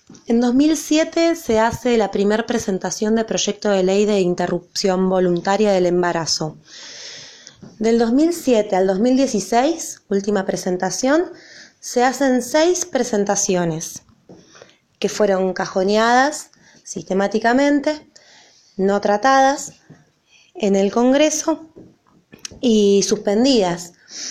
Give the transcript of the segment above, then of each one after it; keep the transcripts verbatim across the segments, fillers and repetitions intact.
En dos mil siete se hace la primera presentación de proyecto de ley de interrupción voluntaria del embarazo. Del dos mil siete al dos mil dieciséis, última presentación, se hacen seis presentaciones que fueron cajoneadas sistemáticamente, no tratadas en el Congreso y suspendidas.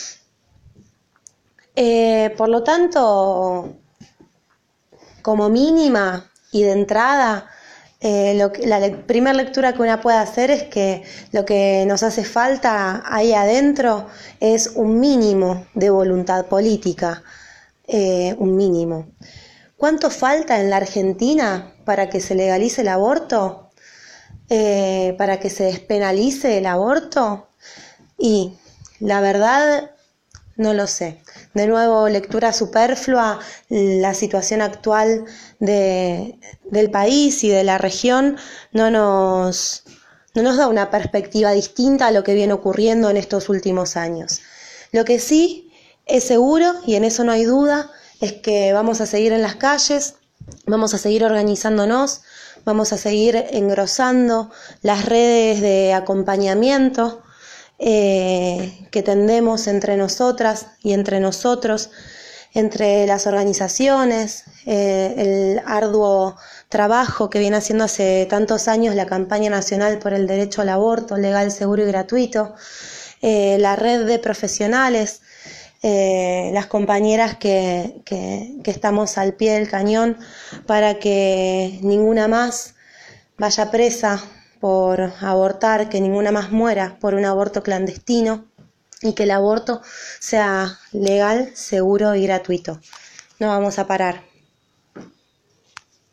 Eh, por lo tanto, como mínima y de entrada, eh, lo que, la le- primera lectura que una puede hacer es que lo que nos hace falta ahí adentro es un mínimo de voluntad política, eh, un mínimo. ¿Cuánto falta en la Argentina para que se legalice el aborto? Eh, ¿para que se despenalice el aborto? Y la verdad, no lo sé. De nuevo, lectura superflua, la situación actual de, del país y de la región no nos, no nos da una perspectiva distinta a lo que viene ocurriendo en estos últimos años. Lo que sí es seguro, y en eso no hay duda, es que vamos a seguir en las calles, vamos a seguir organizándonos, vamos a seguir engrosando las redes de acompañamiento eh, que tendemos entre nosotras y entre nosotros, entre las organizaciones, eh, el arduo trabajo que viene haciendo hace tantos años la campaña nacional por el derecho al aborto legal, seguro y gratuito, eh, la red de profesionales, eh, las compañeras que, que, que estamos al pie del cañón para que ninguna más vaya presa por abortar, que ninguna más muera por un aborto clandestino y que el aborto sea legal, seguro y gratuito. No vamos a parar.